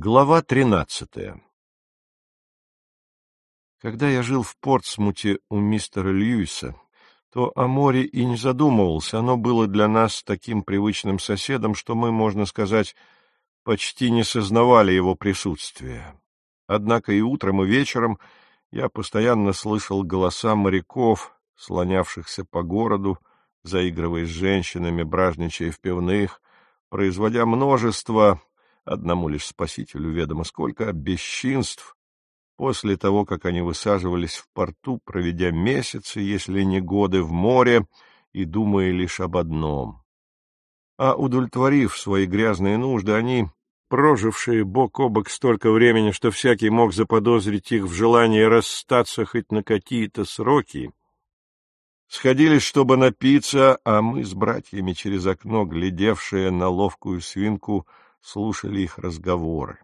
Глава 13. Когда я жил в Портсмуте у мистера Льюиса, то о море и не задумывался. Оно было для нас таким привычным соседом, что мы, можно сказать, почти не сознавали его присутствия. Однако и утром, и вечером я постоянно слышал голоса моряков, слонявшихся по городу, заигрывая с женщинами, бражничая в пивных, производя множество, одному лишь Спасителю ведомо сколько, бесчинств, после того, как они высаживались в порту, проведя месяцы, если не годы, в море, и думая лишь об одном. А удовлетворив свои грязные нужды, они, прожившие бок о бок столько времени, что всякий мог заподозрить их в желании расстаться хоть на какие-то сроки, сходились, чтобы напиться, а мы с братьями через окно, глядевшие на ловкую свинку, слушали их разговоры.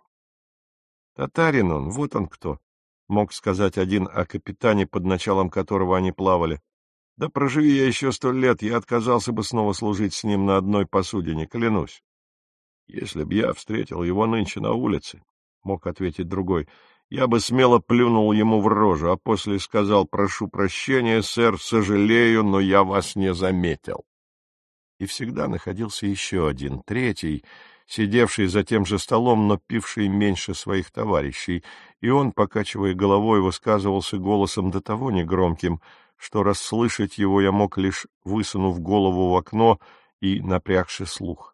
«Татарин он, вот он кто», — мог сказать один о капитане, под началом которого они плавали. «Да проживи я еще 100 лет, я отказался бы снова служить с ним на одной посудине, клянусь». «Если б я встретил его нынче на улице», — мог ответить другой, — «я бы смело плюнул ему в рожу, а после сказал: прошу прощения, сэр, сожалею, но я вас не заметил». И всегда находился еще один, третий, сидевший за тем же столом, но пивший меньше своих товарищей, и он, покачивая головой, высказывался голосом до того негромким, что расслышать его я мог, лишь высунув голову в окно и напрягши слух.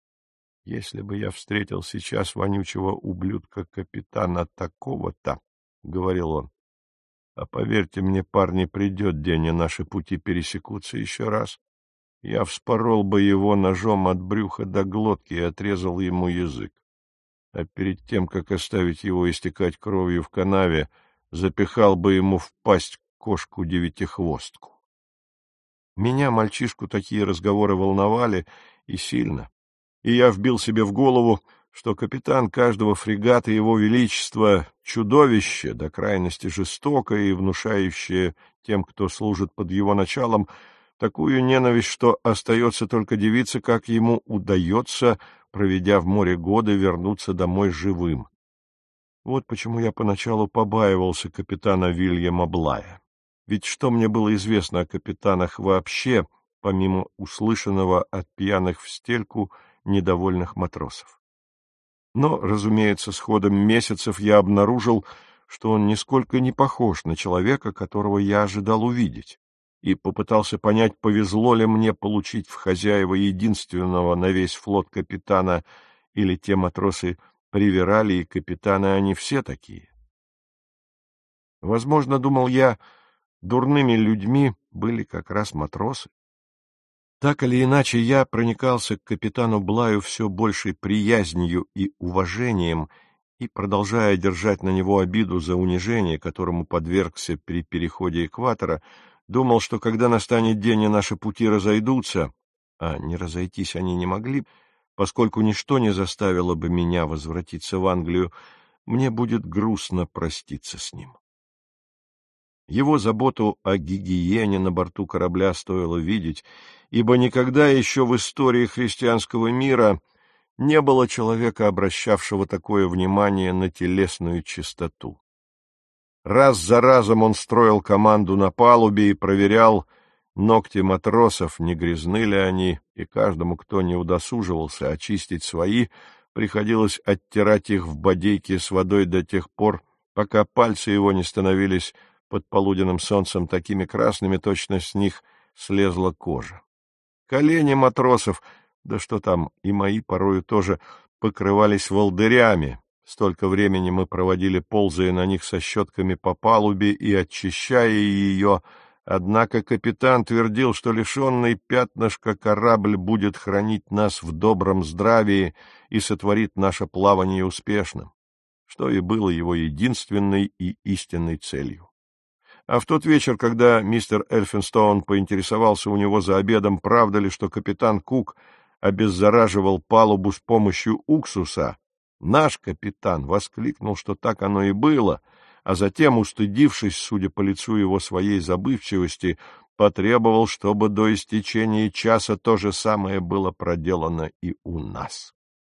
«Если бы я встретил сейчас вонючего ублюдка капитана такого-то, — говорил он, — а поверьте мне, парни, придет день, и наши пути пересекутся еще раз, я вспорол бы его ножом от брюха до глотки и отрезал ему язык. А перед тем, как оставить его истекать кровью в канаве, запихал бы ему в пасть кошку-девятихвостку». Меня, мальчишку, такие разговоры волновали и сильно, и я вбил себе в голову, что капитан каждого фрегата Его Величества — чудовище, до крайности жестокое и внушающее тем, кто служит под его началом, такую ненависть, что остается только дивиться, как ему удается, проведя в море годы, вернуться домой живым. Вот почему я поначалу побаивался капитана Вильяма Блая. Ведь что мне было известно о капитанах вообще, помимо услышанного от пьяных в стельку недовольных матросов? Но, разумеется, с ходом месяцев я обнаружил, что он нисколько не похож на человека, которого я ожидал увидеть, и попытался понять, повезло ли мне получить в хозяева единственного на весь флот капитана, или те матросы привирали, и капитаны они все такие. Возможно, думал я, дурными людьми были как раз матросы. Так или иначе, я проникался к капитану Блаю все большей приязнью и уважением, и, продолжая держать на него обиду за унижение, которому подвергся при переходе экватора, думал, что когда настанет день и наши пути разойдутся, а не разойтись они не могли, поскольку ничто не заставило бы меня возвратиться в Англию, мне будет грустно проститься с ним. Его заботу о гигиене на борту корабля стоило видеть, ибо никогда еще в истории христианского мира не было человека, обращавшего такое внимание на телесную чистоту. Раз за разом он строил команду на палубе и проверял ногти матросов, не грязны ли они, и каждому, кто не удосуживался очистить свои, приходилось оттирать их в бодейке с водой до тех пор, пока пальцы его не становились под полуденным солнцем такими красными, точно с них слезла кожа. Колени матросов, да что там, и мои порою тоже, покрывались волдырями. Столько времени мы проводили, ползая на них со щетками по палубе и очищая ее, однако капитан твердил, что лишенный пятнышка корабль будет хранить нас в добром здравии и сотворит наше плавание успешным, что и было его единственной и истинной целью. А в тот вечер, когда мистер Эльфинстоун поинтересовался у него за обедом, правда ли, что капитан Кук обеззараживал палубу с помощью уксуса, наш капитан воскликнул, что так оно и было, а затем, устыдившись, судя по лицу его, своей забывчивости, потребовал, чтобы до истечения часа то же самое было проделано и у нас.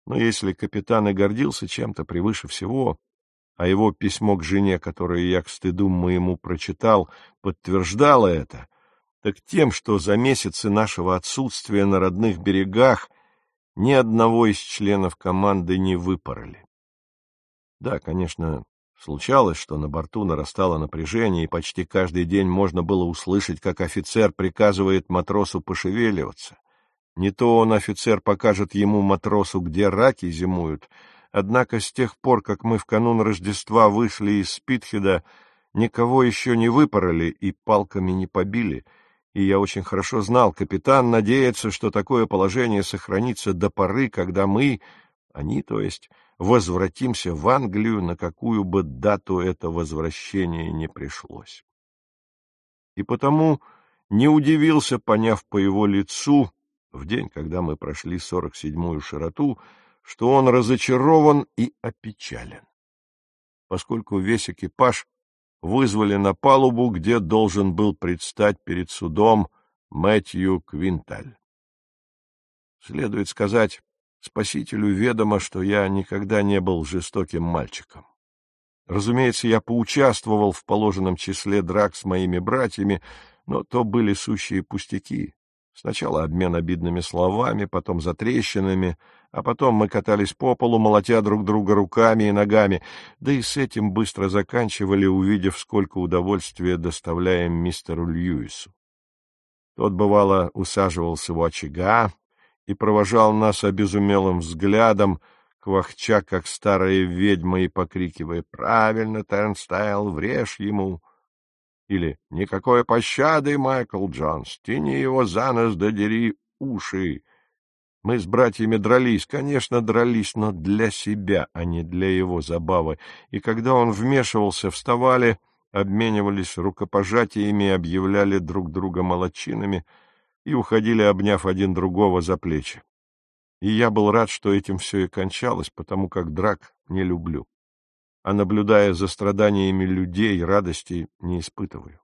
Но если капитан и гордился чем-то превыше всего, а его письмо к жене, которое я к стыду моему прочитал, подтверждало это, так тем, что за месяцы нашего отсутствия на родных берегах ни одного из членов команды не выпороли. Да, конечно, случалось, что на борту нарастало напряжение, и почти каждый день можно было услышать, как офицер приказывает матросу пошевеливаться. Не то он, офицер, покажет ему, матросу, где раки зимуют. Однако с тех пор, как мы в канун Рождества вышли из Спитхеда, никого еще не выпороли и палками не побили. И я очень хорошо знал, капитан надеется, что такое положение сохранится до поры, когда мы, они, то есть, возвратимся в Англию, на какую бы дату это возвращение не пришлось. И потому не удивился, поняв по его лицу, в день, когда мы прошли 47-ю широту, что он разочарован и опечален, поскольку весь экипаж вызвали на палубу, где должен был предстать перед судом Мэтью Квинталь. Следует сказать, спасителю ведомо, что я никогда не был жестоким мальчиком. Разумеется, я поучаствовал в положенном числе драк с моими братьями, но то были сущие пустяки. Сначала обмен обидными словами, потом затрещинами, а потом мы катались по полу, молотя друг друга руками и ногами, да и с этим быстро заканчивали, увидев, сколько удовольствия доставляем мистеру Льюису. Тот, бывало, усаживался у очага и провожал нас обезумелым взглядом, квахча, как старая ведьма, и покрикивая: «Правильно, Тернстайл, врежь ему!» Или «Никакой пощады, Майкл Джонс, тяни его за нос да дери уши». Мы с братьями дрались, конечно, дрались, но для себя, а не для его забавы, и когда он вмешивался, вставали, обменивались рукопожатиями, объявляли друг друга молодчинами и уходили, обняв один другого за плечи. И я был рад, что этим все и кончалось, потому как драк не люблю, а, наблюдая за страданиями людей, радости не испытываю.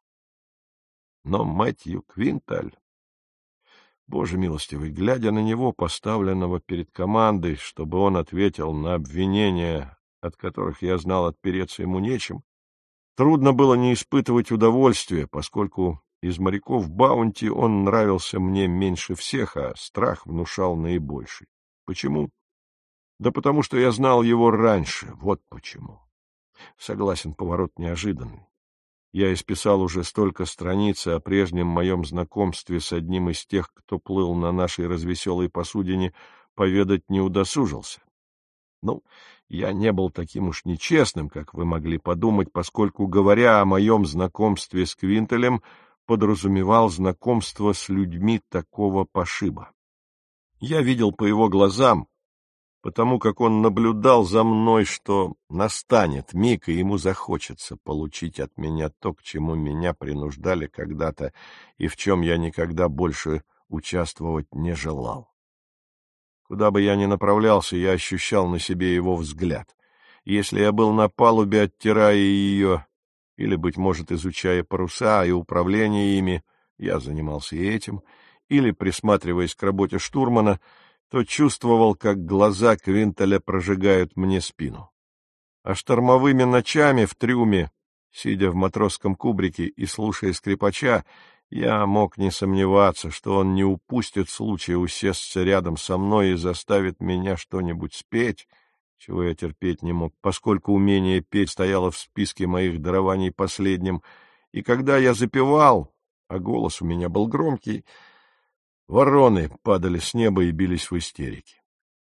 Но Мэтью Квинталь, Боже милостивый, глядя на него, поставленного перед командой, чтобы он ответил на обвинения, от которых я знал, отпереться ему нечем, трудно было не испытывать удовольствия, поскольку из моряков Баунти он нравился мне меньше всех, а страх внушал наибольший. Почему? Да потому что я знал его раньше, вот почему. Согласен, поворот неожиданный. Я исписал уже столько страниц о прежнем моем знакомстве с одним из тех, кто плыл на нашей развеселой посудине, поведать не удосужился. Ну, я не был таким уж нечестным, как вы могли подумать, поскольку, говоря о моем знакомстве с Квинталем, подразумевал знакомство с людьми такого пошиба. Я видел по его глазам, потому как он наблюдал за мной, что настанет миг, и ему захочется получить от меня то, к чему меня принуждали когда-то и в чем я никогда больше участвовать не желал. Куда бы я ни направлялся, я ощущал на себе его взгляд. Если я был на палубе, оттирая ее, или, быть может, изучая паруса и управление ими, я занимался и этим, или, присматриваясь к работе штурмана, то чувствовал, как глаза Квинталя прожигают мне спину. А штормовыми ночами в трюме, сидя в матросском кубрике и слушая скрипача, я мог не сомневаться, что он не упустит случая усесться рядом со мной и заставит меня что-нибудь спеть, чего я терпеть не мог, поскольку умение петь стояло в списке моих дарований последним, и когда я запевал, а голос у меня был громкий, вороны падали с неба и бились в истерике.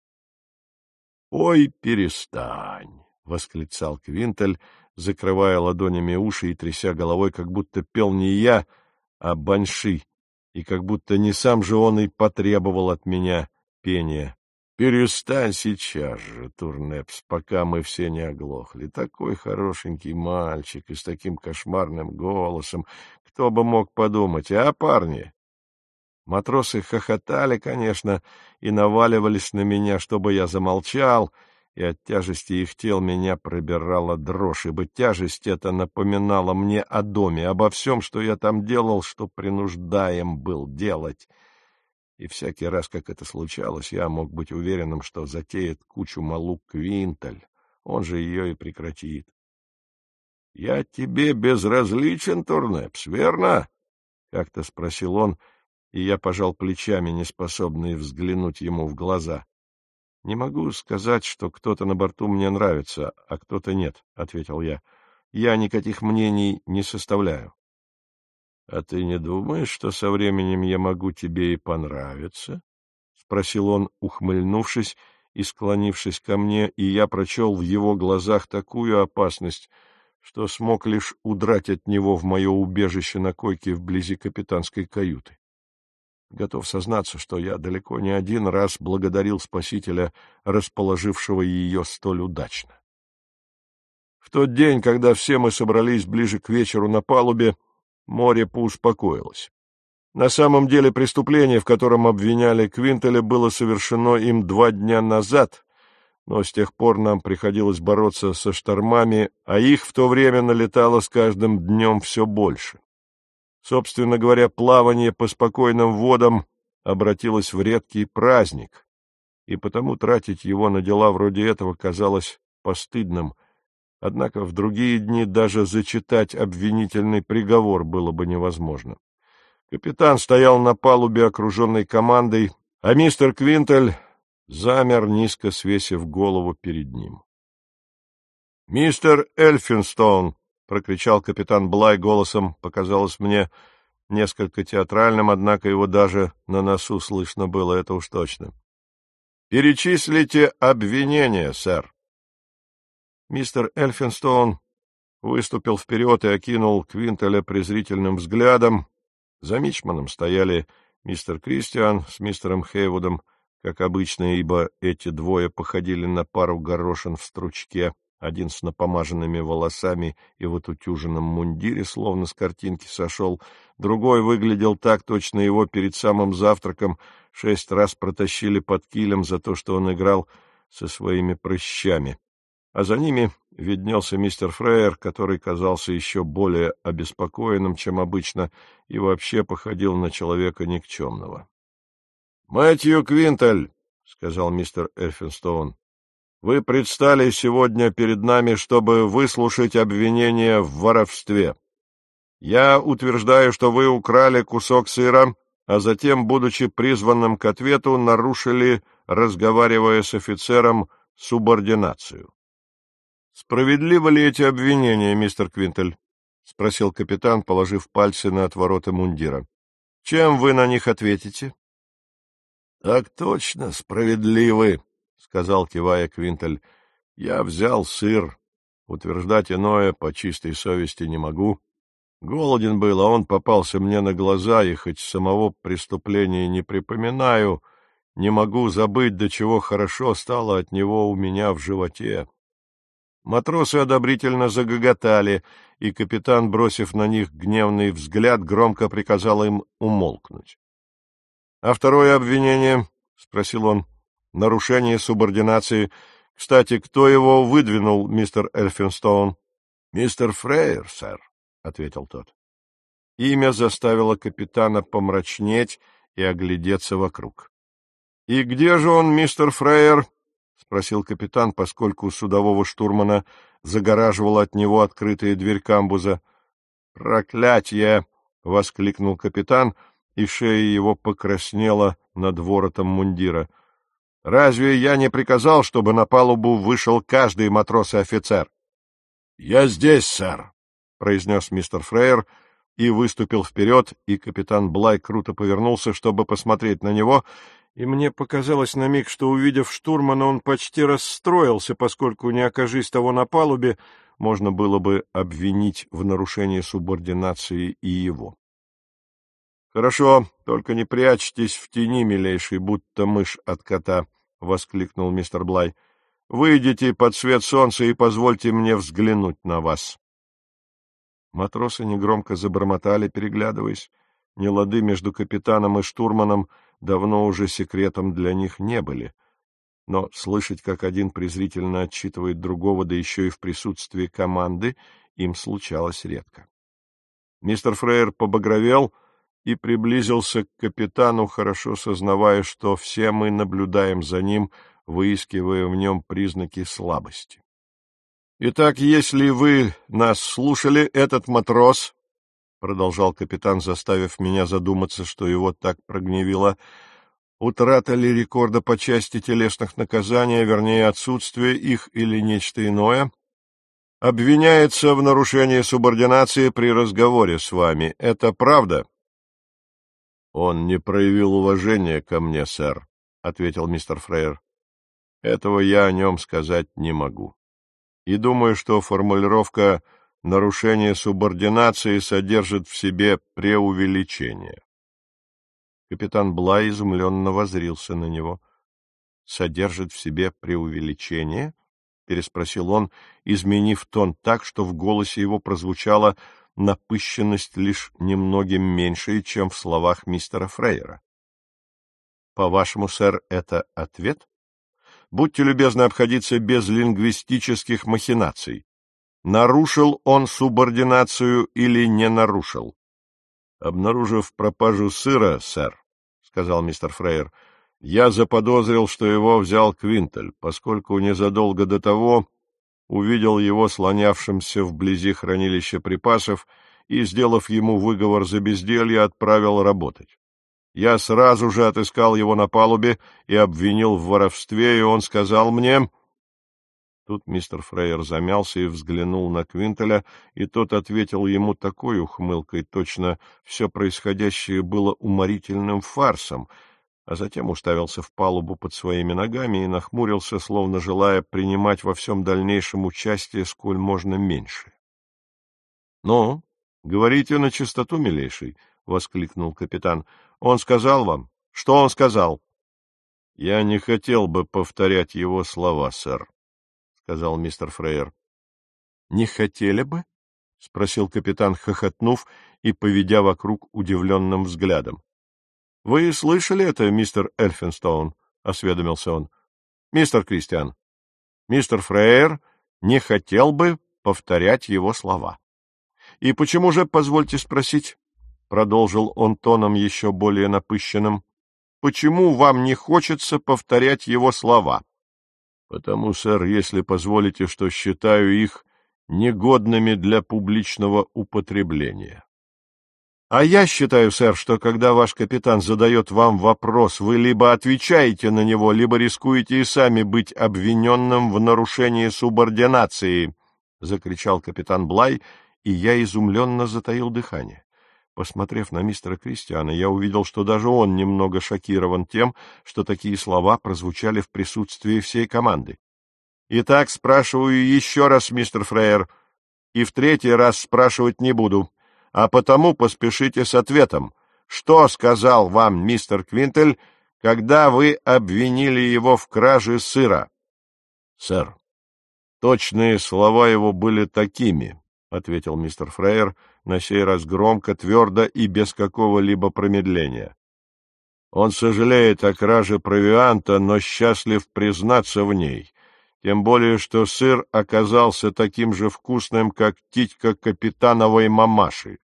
«Ой, перестань!» — восклицал Квинталь, закрывая ладонями уши и тряся головой, как будто пел не я, а банши, и как будто не сам же он и потребовал от меня пения. «Перестань сейчас же, Турнепс, пока мы все не оглохли. Такой хорошенький мальчик и с таким кошмарным голосом. Кто бы мог подумать, а, парни?» Матросы хохотали, конечно, и наваливались на меня, чтобы я замолчал, и от тяжести их тел меня пробирала дрожь, ибо тяжесть эта напоминала мне о доме, обо всем, что я там делал, что принуждаем был делать. и всякий раз, как это случалось, я мог быть уверенным, что затеет кучу малу Квинталь, он же ее и прекратит. — Я тебе безразличен, Турнепс, верно? — как-то спросил он, и я пожал плечами, неспособный взглянуть ему в глаза. — Не могу сказать, что кто-то на борту мне нравится, а кто-то нет, — ответил я. — Я никаких мнений не составляю. — А ты не думаешь, что со временем я могу тебе и понравиться? — спросил он, ухмыльнувшись и склонившись ко мне, и я прочел в его глазах такую опасность, что смог лишь удрать от него в мое убежище на койке вблизи капитанской каюты. Готов сознаться, что я далеко не один раз благодарил Спасителя, расположившего ее столь удачно. В тот день, когда все мы собрались ближе к вечеру на палубе, море поуспокоилось. На самом деле преступление, в котором обвиняли Квинтеля, было совершено им 2 дня назад, но с тех пор нам приходилось бороться со штормами, а их в то время налетало с каждым днем все больше. Собственно говоря, плавание по спокойным водам обратилось в редкий праздник, и потому тратить его на дела вроде этого казалось постыдным, однако в другие дни даже зачитать обвинительный приговор было бы невозможно. Капитан стоял на палубе, окруженной командой, а мистер Квинтель замер, низко свесив голову перед ним. — Мистер Эльфинстоун! — прокричал капитан Блай голосом, показалось мне несколько театральным, однако его даже на носу слышно было, это уж точно. — Перечислите обвинения, сэр. Мистер Эльфинстоун выступил вперед и окинул Квинтеля презрительным взглядом. За мичманом стояли мистер Кристиан с мистером Хейвудом, как обычно, ибо эти двое походили на пару горошин в стручке, один с напомаженными волосами и в отутюженном мундире, словно с картинки сошел, другой выглядел так, точно его перед самым завтраком 6 раз протащили под килем за то, что он играл со своими прыщами. А за ними виднелся мистер Фрейер, который казался еще более обеспокоенным, чем обычно, и вообще походил на человека никчемного. — Мэтью Квинтель, — сказал мистер Эльфинстоун, — вы предстали сегодня перед нами, чтобы выслушать обвинение в воровстве. Я утверждаю, что вы украли кусок сыра, а затем, будучи призванным к ответу, нарушили, разговаривая с офицером, субординацию. — Справедливы ли эти обвинения, мистер Квинтель? — спросил капитан, положив пальцы на отвороты мундира. — Чем вы на них ответите? — Так точно, справедливы, — сказал, кивая Квинтель. — Я взял сыр. Утверждать иное по чистой совести не могу. Голоден был, а он попался мне на глаза, и хоть самого преступления не припоминаю, не могу забыть, до чего хорошо стало от него у меня в животе. Матросы одобрительно загоготали, и капитан, бросив на них гневный взгляд, громко приказал им умолкнуть. — А второе обвинение? — спросил он. — Нарушение субординации. Кстати, кто его выдвинул, мистер Эльфинстоун? — Мистер Фрейер, сэр, — ответил тот. Имя заставило капитана помрачнеть и оглядеться вокруг. — И где же он, мистер Фрейер? — спросил капитан, поскольку судового штурмана загораживала от него открытая дверь камбуза. «Проклятье!» — воскликнул капитан, и шея его покраснела над воротом мундира. «Разве я не приказал, чтобы на палубу вышел каждый матрос и офицер?» «Я здесь, сэр», — произнес мистер Фрейер и выступил вперед, и капитан Блай круто повернулся, чтобы посмотреть на него, и мне показалось на миг, что, увидев штурмана, он почти расстроился, поскольку, не окажись того на палубе, можно было бы обвинить в нарушении субординации и его. — Хорошо, только не прячьтесь в тени, милейший, будто мышь от кота, — воскликнул мистер Блай. — Выйдите под свет солнца и позвольте мне взглянуть на вас. Матросы негромко забормотали, переглядываясь. Нелады между капитаном и штурманом давно уже секретом для них не были. Но слышать, как один презрительно отчитывает другого, да еще и в присутствии команды, им случалось редко. Мистер Фрейер побагровел и приблизился к капитану, хорошо сознавая, что все мы наблюдаем за ним, выискивая в нем признаки слабости. «Итак, если вы нас слушали, этот матрос, — продолжал капитан, заставив меня задуматься, что его так прогневило, — утрата ли рекорда по части телесных наказаний, вернее, отсутствие их или нечто иное, обвиняется в нарушении субординации при разговоре с вами. Это правда?» «Он не проявил уважения ко мне, сэр», — ответил мистер Фрейер. «Этого я о нем сказать не могу. И думаю, что формулировка «нарушение субординации» содержит в себе преувеличение». Капитан Блай изумленно воззрился на него. «Содержит в себе преувеличение?» — переспросил он, изменив тон так, что в голосе его прозвучала напыщенность лишь немногим меньшей, чем в словах мистера Фрейера. «По-вашему, сэр, это ответ? Будьте любезны обходиться без лингвистических махинаций. Нарушил он субординацию или не нарушил?» «Обнаружив пропажу сыра, сэр, — сказал мистер Фрейер, — я заподозрил, что его взял Квинтель, поскольку незадолго до того увидел его слонявшимся вблизи хранилища припасов и, сделав ему выговор за безделье, отправил работать. Я сразу же отыскал его на палубе и обвинил в воровстве, и он сказал мне... Тут мистер Фрейер замялся и взглянул на Квинтеля, и тот ответил ему такой ухмылкой, точно все происходящее было уморительным фарсом, а затем уставился в палубу под своими ногами и нахмурился, словно желая принимать во всем дальнейшем участие сколь можно меньше. — Ну, говорите на чистоту, милейший, — воскликнул капитан. — Он сказал вам? Что он сказал? — Я не хотел бы повторять его слова, сэр, — сказал мистер Фрейер. — Не хотели бы? — спросил капитан, хохотнув и поведя вокруг удивленным взглядом. — Вы слышали это, мистер Эльфинстоун? — осведомился он. — Мистер Кристиан, мистер Фрейер не хотел бы повторять его слова. — И почему же, позвольте спросить, — продолжил он тоном еще более напыщенным, — почему вам не хочется повторять его слова? — Потому, сэр, если позволите, что считаю их негодными для публичного употребления. — А я считаю, сэр, что когда ваш капитан задает вам вопрос, вы либо отвечаете на него, либо рискуете и сами быть обвиненным в нарушении субординации, — закричал капитан Блай, и я изумленно затаил дыхание. Посмотрев на мистера Кристиана, я увидел, что даже он немного шокирован тем, что такие слова прозвучали в присутствии всей команды. — Итак, спрашиваю еще раз, мистер Фрейер, и в третий раз спрашивать не буду. А потому поспешите с ответом. Что сказал вам мистер Квинтель, когда вы обвинили его в краже сыра? — Сэр, точные слова его были такими, — ответил мистер Фрейер, на сей раз громко, твердо и без какого-либо промедления. Он сожалеет о краже провианта, но счастлив признаться в ней, тем более что сыр оказался таким же вкусным, как титька капитановой мамаши.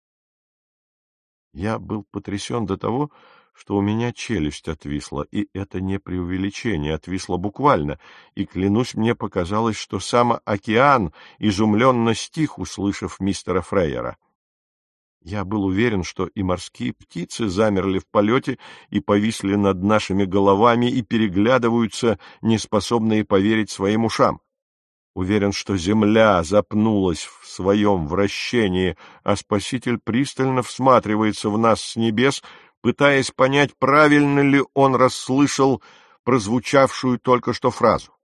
Я был потрясен до того, что у меня челюсть отвисла, и это не преувеличение, отвисла буквально, и, клянусь, мне показалось, что сам океан изумленно стих, услышав мистера Фрейера. Я был уверен, что и морские птицы замерли в полете и повисли над нашими головами и переглядываются, неспособные поверить своим ушам. Уверен, что земля запнулась в своем вращении, а Спаситель пристально всматривается в нас с небес, пытаясь понять, правильно ли он расслышал прозвучавшую только что фразу.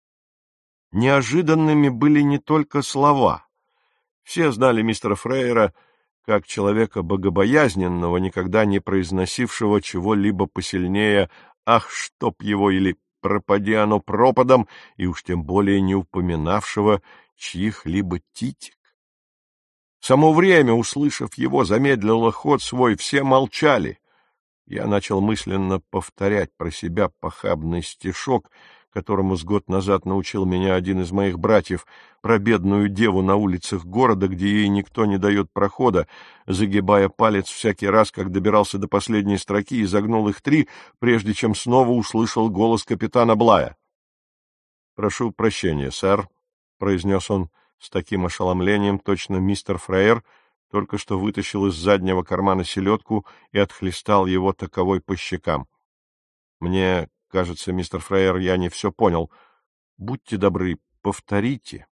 Неожиданными были не только слова. Все знали мистера Фрейера как человека богобоязненного, никогда не произносившего чего-либо посильнее «ах, чтоб его» или «пропади оно пропадом», и уж тем более не упоминавшего чьих-либо титик. Само время, услышав его, замедлило ход свой, все молчали. Я начал мысленно повторять про себя похабный стишок, которому с год назад научил меня один из моих братьев, про бедную деву на улицах города, где ей никто не дает прохода, загибая палец всякий раз, как добирался до последней строки, и загнул их 3, прежде чем снова услышал голос капитана Блая. — Прошу прощения, сэр, — произнес он с таким ошеломлением, точно мистер Фрейер только что вытащил из заднего кармана селедку и отхлестал его таковой по щекам. — Мне кажется, мистер Фрейер, я не все понял. Будьте добры, повторите.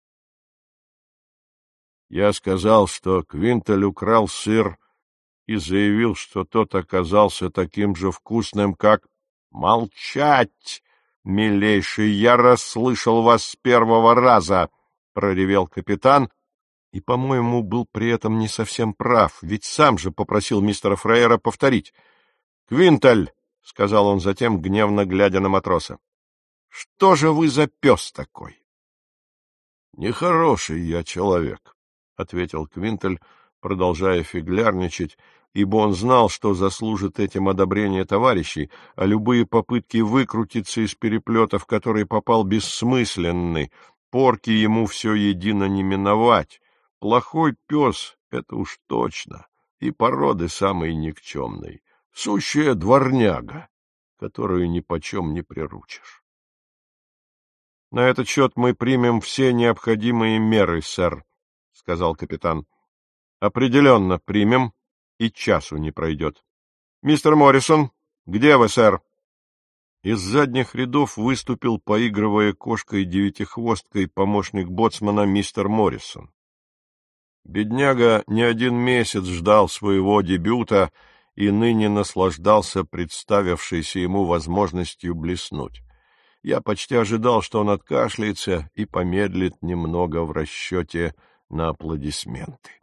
Я сказал, что Квинтель украл сыр и заявил, что тот оказался таким же вкусным, как... — Молчать, милейший, я расслышал вас с первого раза, — проревел капитан, и, по-моему, был при этом не совсем прав, ведь сам же попросил мистера Фрейера повторить. — Квинтель, — сказал он затем, гневно глядя на матроса, — что же вы за пес такой? — Нехороший я человек, — ответил Квинтель, продолжая фиглярничать, ибо он знал, что заслужит этим одобрение товарищей, а любые попытки выкрутиться из переплета, в который попал, бессмысленны, порки ему все едино не миновать. Плохой пес — это уж точно, и породы самой никчемной, сущая дворняга, которую нипочем не приручишь. — На этот счет мы примем все необходимые меры, сэр, — сказал капитан. — Определенно примем, и часу не пройдет. — Мистер Моррисон, где вы, сэр? Из задних рядов выступил, поигрывая кошкой-девятихвосткой, помощник боцмана мистер Моррисон. Бедняга не один месяц ждал своего дебюта и ныне наслаждался представившейся ему возможностью блеснуть. Я почти ожидал, что он откашляется и помедлит немного в расчете на аплодисменты.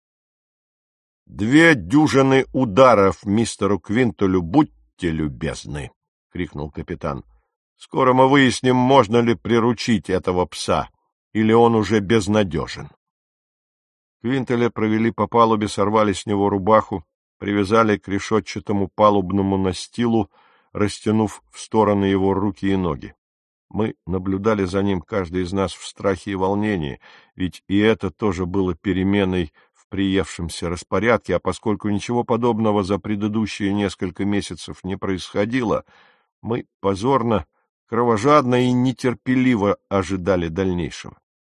2 дюжины ударов мистеру Квинтелю, будьте любезны, — крикнул капитан. — Скоро мы выясним, можно ли приручить этого пса, или он уже безнадежен. Квинтеля провели по палубе, сорвали с него рубаху, привязали к решетчатому палубному настилу, растянув в стороны его руки и ноги. Мы наблюдали за ним, каждый из нас в страхе и волнении, ведь и это тоже было переменой в приевшемся распорядке, а поскольку ничего подобного за предыдущие несколько месяцев не происходило, мы позорно, кровожадно и нетерпеливо ожидали дальнейшего.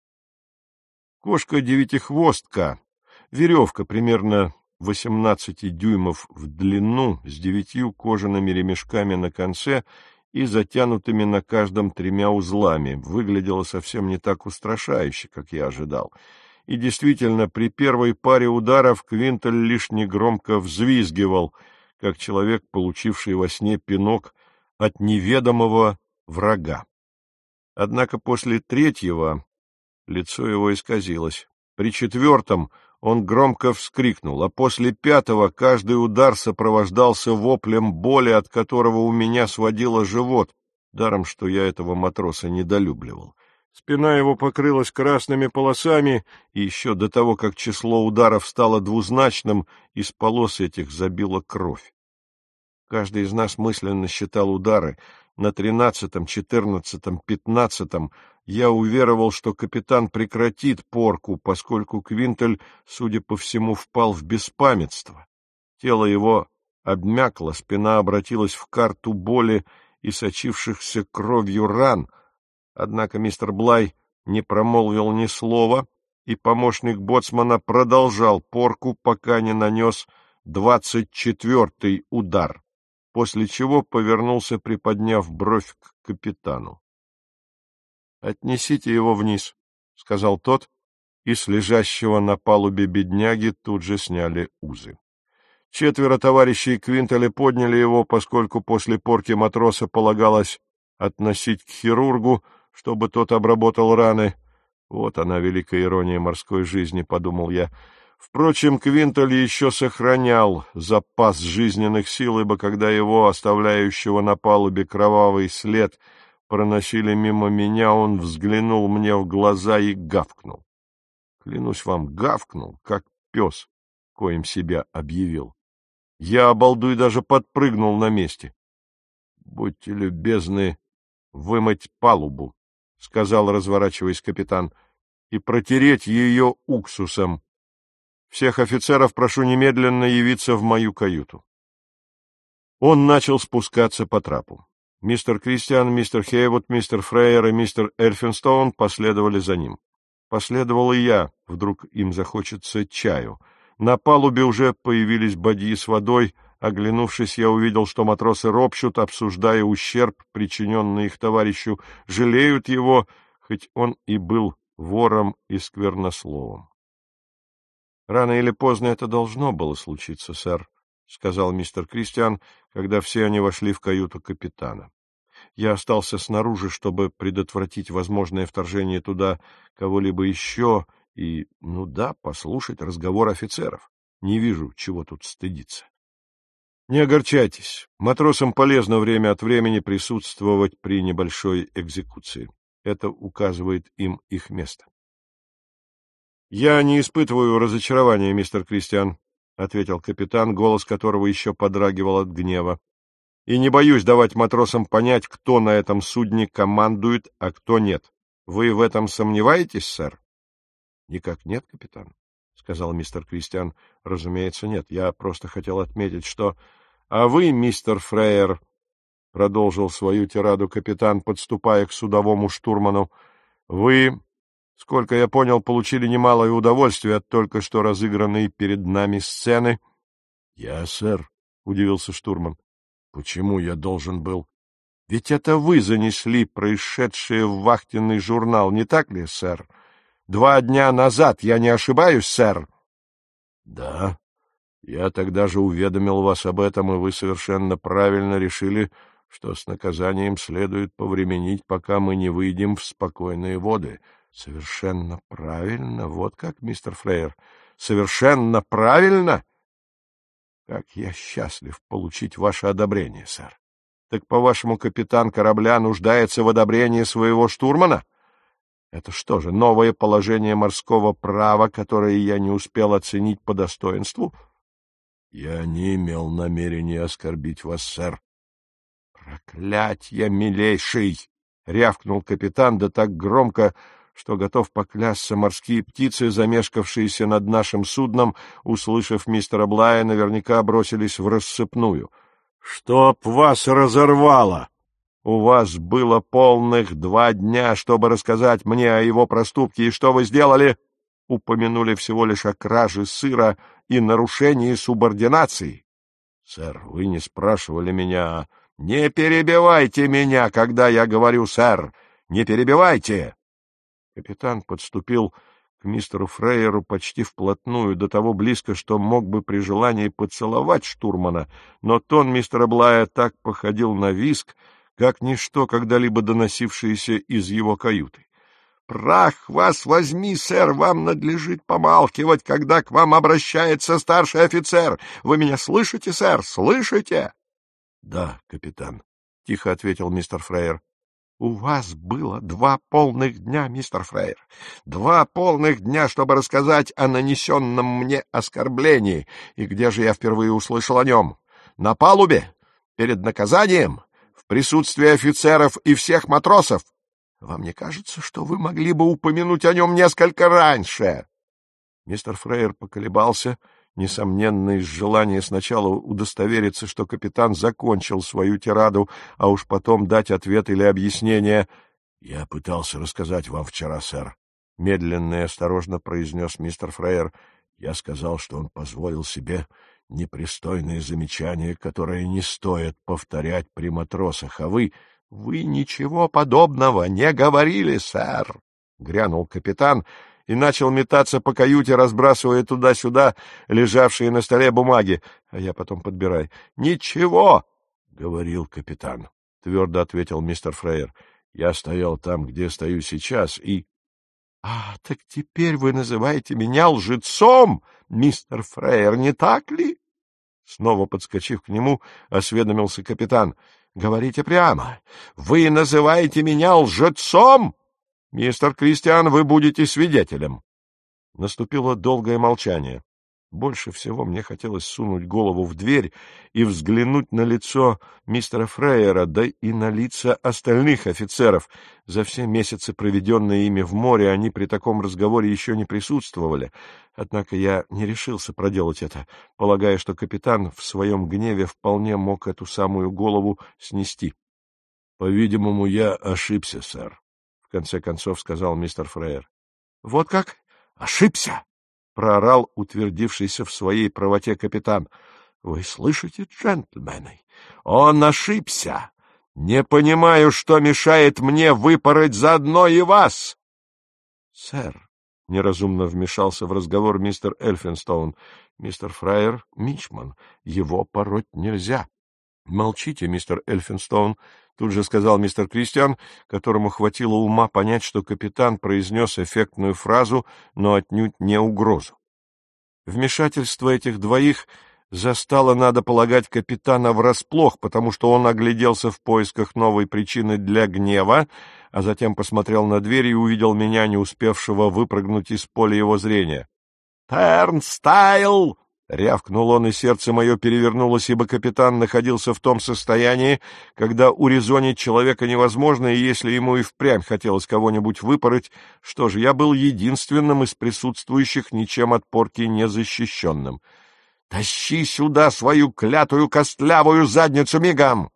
Кошка-девятихвостка, веревка примерно 18 дюймов в длину, с 9 кожаными ремешками на конце и затянутыми на каждом 3 узлами, выглядела совсем не так устрашающе, как я ожидал. И действительно, при первой паре ударов Квинтель лишь негромко взвизгивал, как человек, получивший во сне пинок от неведомого врага. Однако после 3-го лицо его исказилось. При 4-м он громко вскрикнул, а после 5-го каждый удар сопровождался воплем боли, от которого у меня сводило живот, даром что я этого матроса недолюбливал. Спина его покрылась красными полосами, и еще до того, как число ударов стало двузначным, из полос этих забила кровь. Каждый из нас мысленно считал удары. На 13-м, 14-м, 15-м я уверовал, что капитан прекратит порку, поскольку Квинтель, судя по всему, впал в беспамятство. Тело его обмякло, спина обратилась в карту боли и сочившихся кровью ран, однако мистер Блай не промолвил ни слова, и помощник боцмана продолжал порку, пока не нанес 24-й удар, после чего повернулся, приподняв бровь к капитану. — Отнесите его вниз, — сказал тот, и с лежащего на палубе бедняги тут же сняли узы. 4 товарищей Квинтеля подняли его, поскольку после порки матроса полагалось относить к хирургу, чтобы тот обработал раны. Вот она, великая ирония морской жизни, — подумал я. Впрочем, Квинтель еще сохранял запас жизненных сил, ибо когда его, оставляющего на палубе кровавый след, проносили мимо меня, он взглянул мне в глаза и гавкнул. Клянусь вам, гавкнул, как пес, коим себя объявил. Я, обалдуй, даже подпрыгнул на месте. — Будьте любезны вымыть палубу, — сказал, разворачиваясь капитан, — и протереть ее уксусом. Всех офицеров прошу немедленно явиться в мою каюту. Он начал спускаться по трапу. Мистер Кристиан, мистер Хейвуд, мистер Фрейер и мистер Эльфинстоун последовали за ним. Последовал и я, вдруг им захочется чаю. На палубе уже появились бадьи с водой. Оглянувшись, я увидел, что матросы ропщут, обсуждая ущерб, причиненный их товарищу, жалеют его, хоть он и был вором и сквернословом. — Рано или поздно это должно было случиться, сэр, — сказал мистер Кристиан, когда все они вошли в каюту капитана. Я остался снаружи, чтобы предотвратить возможное вторжение туда кого-либо еще и, ну да, послушать разговор офицеров. Не вижу, чего тут стыдиться. Не огорчайтесь, матросам полезно время от времени присутствовать при небольшой экзекуции. Это указывает им их место. — Я не испытываю разочарования, мистер Кристиан, — ответил капитан, голос которого еще подрагивал от гнева. — И не боюсь давать матросам понять, кто на этом судне командует, а кто нет. Вы в этом сомневаетесь, сэр? — Никак нет, капитан, — сказал мистер Кристиан. — Разумеется, нет. Я просто хотел отметить, что... — А вы, мистер Фрейер, — продолжил свою тираду капитан, подступая к судовому штурману, — вы, сколько я понял, получили немалое удовольствие от только что разыгранной перед нами сцены. — Я, сэр, — удивился штурман. — Почему я должен был? — Ведь это вы занесли происшедшее в вахтенный журнал, не так ли, сэр? 2 дня назад, я не ошибаюсь, сэр? — Да. Я тогда же уведомил вас об этом, и вы совершенно правильно решили, что с наказанием следует повременить, пока мы не выйдем в спокойные воды. — Совершенно правильно. Вот как, мистер Фрейер. Совершенно правильно. Как я счастлив получить ваше одобрение, сэр. Так, по-вашему, капитан корабля нуждается в одобрении своего штурмана? Это что же, новое положение морского права, которое я не успел оценить по достоинству? Я не имел намерения оскорбить вас, сэр. Проклятье, милейший! — рявкнул капитан, да так громко, что готов поклясться, морские птицы, замешкавшиеся над нашим судном, услышав мистера Блая, наверняка бросились в рассыпную. — Чтоб вас разорвало! У вас было полных 2 дня, чтобы рассказать мне о его проступке, и что вы сделали? Упомянули всего лишь о краже сыра и нарушении субординации. — Сэр, вы не спрашивали меня... — Не перебивайте меня, когда я говорю, сэр! Не перебивайте! Капитан подступил к мистеру Фрейеру почти вплотную, до того близко, что мог бы при желании поцеловать штурмана, но тон мистера Блая так походил на визг, как ничто, когда-либо доносившееся из его каюты. — Прах вас возьми, сэр, вам надлежит помалкивать, когда к вам обращается старший офицер. Вы меня слышите, сэр, слышите? — Да, капитан, — тихо ответил мистер Фрейер. — У вас было 2 полных дня, мистер Фрейер, 2 полных дня, чтобы рассказать о нанесенном мне оскорблении. И где же я впервые услышал о нем? На палубе? Перед наказанием? В присутствии офицеров и всех матросов? Вам не кажется, что вы могли бы упомянуть о нем несколько раньше? Мистер Фрейер поколебался, несомненно, из желания сначала удостовериться, что капитан закончил свою тираду, а уж потом дать ответ или объяснение. — Я пытался рассказать вам вчера, сэр, — медленно и осторожно произнес мистер Фрейер. — Я сказал, что он позволил себе непристойные замечания, которые не стоит повторять при матросах, а вы... — Вы ничего подобного не говорили, сэр, — грянул капитан и начал метаться по каюте, разбрасывая туда-сюда лежавшие на столе бумаги, а я потом подбирай. — Ничего, — говорил капитан, — твердо ответил мистер Фрейер. — Я стоял там, где стою сейчас, и... — А, так теперь вы называете меня лжецом, мистер Фрейер, не так ли? Снова подскочив к нему, осведомился капитан. — Говорите прямо. Вы называете меня лжецом? Мистер Кристиан, вы будете свидетелем. Наступило долгое молчание. Больше всего мне хотелось сунуть голову в дверь и взглянуть на лицо мистера Фрейера, да и на лица остальных офицеров. За все месяцы, проведенные ими в море, они при таком разговоре еще не присутствовали. Однако я не решился проделать это, полагая, что капитан в своем гневе вполне мог эту самую голову снести. — По-видимому, я ошибся, сэр, — в конце концов сказал мистер Фрейер. — Вот как? Ошибся! — проорал утвердившийся в своей правоте капитан. — Вы слышите, джентльмены? Он ошибся! Не понимаю, что мешает мне выпороть заодно и вас! — Сэр, — неразумно вмешался в разговор мистер Эльфинстоун, — мистер Фрайер — мичман, его пороть нельзя. — Молчите, мистер Эльфинстоун, — тут же сказал мистер Кристиан, которому хватило ума понять, что капитан произнес эффектную фразу, но отнюдь не угрозу. Вмешательство этих двоих застало, надо полагать, капитана врасплох, потому что он огляделся в поисках новой причины для гнева, а затем посмотрел на дверь и увидел меня, не успевшего выпрыгнуть из поля его зрения. «Тернстайл!» — рявкнул он, и сердце мое перевернулось, ибо капитан находился в том состоянии, когда урезонить человека невозможно, и если ему и впрямь хотелось кого-нибудь выпороть, что же, я был единственным из присутствующих ничем от порки незащищенным. «Тащи сюда свою клятую костлявую задницу мигом!»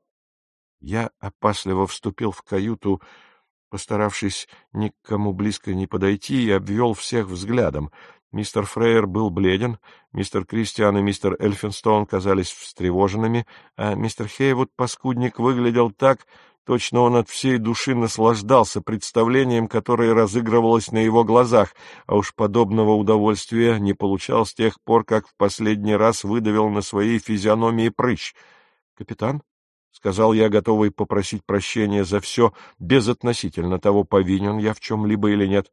Я опасливо вступил в каюту, постаравшись ни к кому близко не подойти, и обвел всех взглядом. Мистер Фрейер был бледен, мистер Кристиан и мистер Эльфинстоун казались встревоженными, а мистер Хейвуд, паскудник, выглядел так, точно он от всей души наслаждался представлением, которое разыгрывалось на его глазах, а уж подобного удовольствия не получал с тех пор, как в последний раз выдавил на своей физиономии прыщ. — Капитан? — сказал я, готовый попросить прощения за все, безотносительно того, повинен я в чем-либо или нет.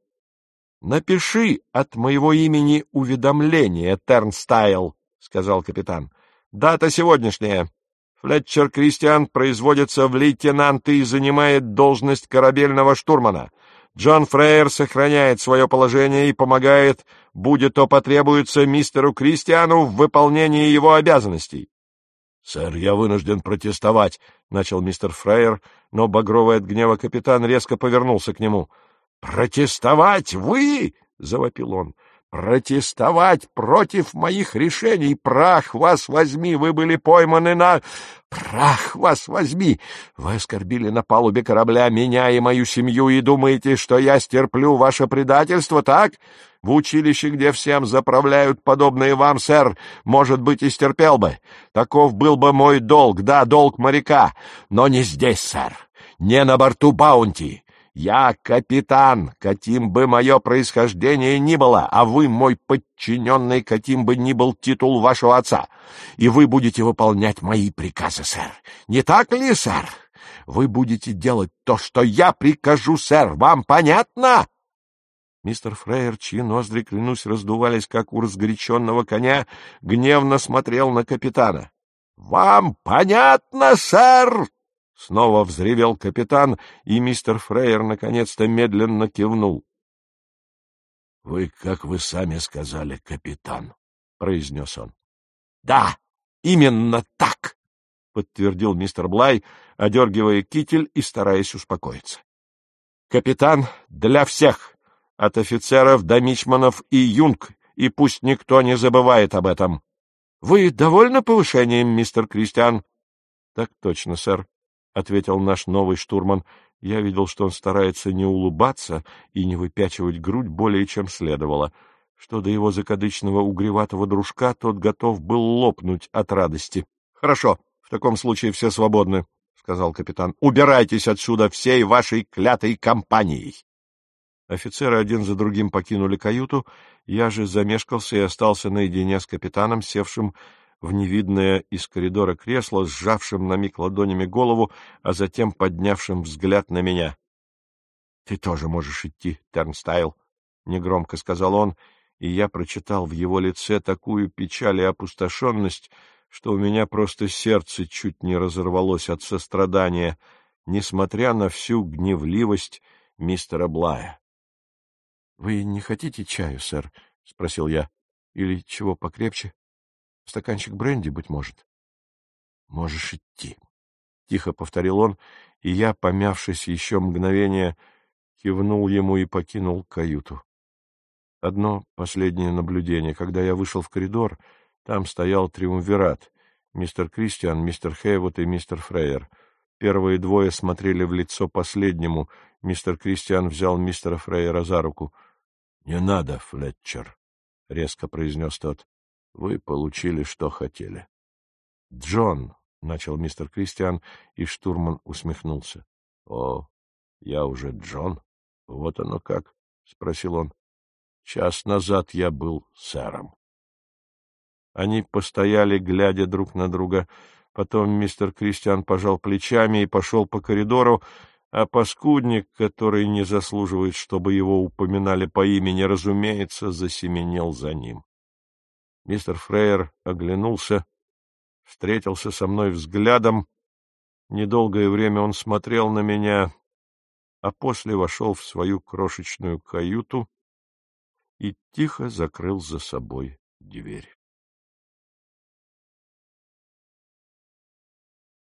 — Напиши от моего имени уведомление, Тернстайл, — сказал капитан. — Дата сегодняшняя. Флетчер Кристиан производится в лейтенанты и занимает должность корабельного штурмана. Джон Фрейер сохраняет свое положение и помогает, будет то потребуется, мистеру Кристиану в выполнении его обязанностей. — Сэр, я вынужден протестовать, — начал мистер Фрейер, но багровый от гнева капитан резко повернулся к нему. — Протестовать вы? — завопил он. — Протестовать против моих решений? Прах вас возьми! Вы были пойманы на... Прах вас возьми! Вы оскорбили на палубе корабля меня и мою семью и думаете, что я стерплю ваше предательство, так? В училище, где всем заправляют подобные вам, сэр, может быть, и стерпел бы. Таков был бы мой долг, да, долг моряка, но не здесь, сэр, не на борту Баунти. Я капитан, каким бы мое происхождение ни было, а вы мой подчиненный, каким бы ни был титул вашего отца. И вы будете выполнять мои приказы, сэр. Не так ли, сэр? Вы будете делать то, что я прикажу, сэр. Вам понятно? Мистер Фрейер, чьи ноздри, клянусь, раздувались, как у разгоряченного коня, гневно смотрел на капитана. — Вам понятно, сэр? — снова взревел капитан, и мистер Фрейер наконец-то медленно кивнул. — Вы, как вы сами сказали, капитан, — произнес он. — Да, именно так, — подтвердил мистер Блай, одергивая китель и стараясь успокоиться. — Капитан для всех, от офицеров до мичманов и юнг, и пусть никто не забывает об этом. — Вы довольны повышением, мистер Кристиан? — Так точно, сэр, — ответил наш новый штурман. Я видел, что он старается не улыбаться и не выпячивать грудь более, чем следовало. Что до его закадычного угреватого дружка, тот готов был лопнуть от радости. — Хорошо, в таком случае все свободны, — сказал капитан. — Убирайтесь отсюда всей вашей клятой компанией. Офицеры один за другим покинули каюту, я же замешкался и остался наедине с капитаном, севшим в невидное из коридора кресло, сжавшим на миг ладонями голову, а затем поднявшим взгляд на меня. — Ты тоже можешь идти, Тернстайл, — негромко сказал он, и я прочитал в его лице такую печаль и опустошенность, что у меня просто сердце чуть не разорвалось от сострадания, несмотря на всю гневливость мистера Блая. — Вы не хотите чаю, сэр? — спросил я. Или чего покрепче? Стаканчик бренди, быть может. Можешь идти, — тихо повторил он, и я, помявшись еще мгновение, кивнул ему и покинул каюту. Одно последнее наблюдение. Когда я вышел в коридор, там стоял триумвират. Мистер Кристиан, мистер Хейвуд и мистер Фрейер. Первые двое смотрели в лицо последнему. Мистер Кристиан взял мистера Фрейера за руку. — Не надо, Флетчер, — резко произнес тот. — Вы получили, что хотели. — Джон, — начал мистер Кристиан, и штурман усмехнулся. — О, я уже Джон? Вот оно как? — спросил он. — Час назад я был сэром. Они постояли, глядя друг на друга. Потом мистер Кристиан пожал плечами и пошел по коридору, а паскудник, который не заслуживает, чтобы его упоминали по имени, разумеется, засеменил за ним. Мистер Фрейер оглянулся, встретился со мной взглядом. Недолгое время он смотрел на меня, а после вошел в свою крошечную каюту и тихо закрыл за собой дверь.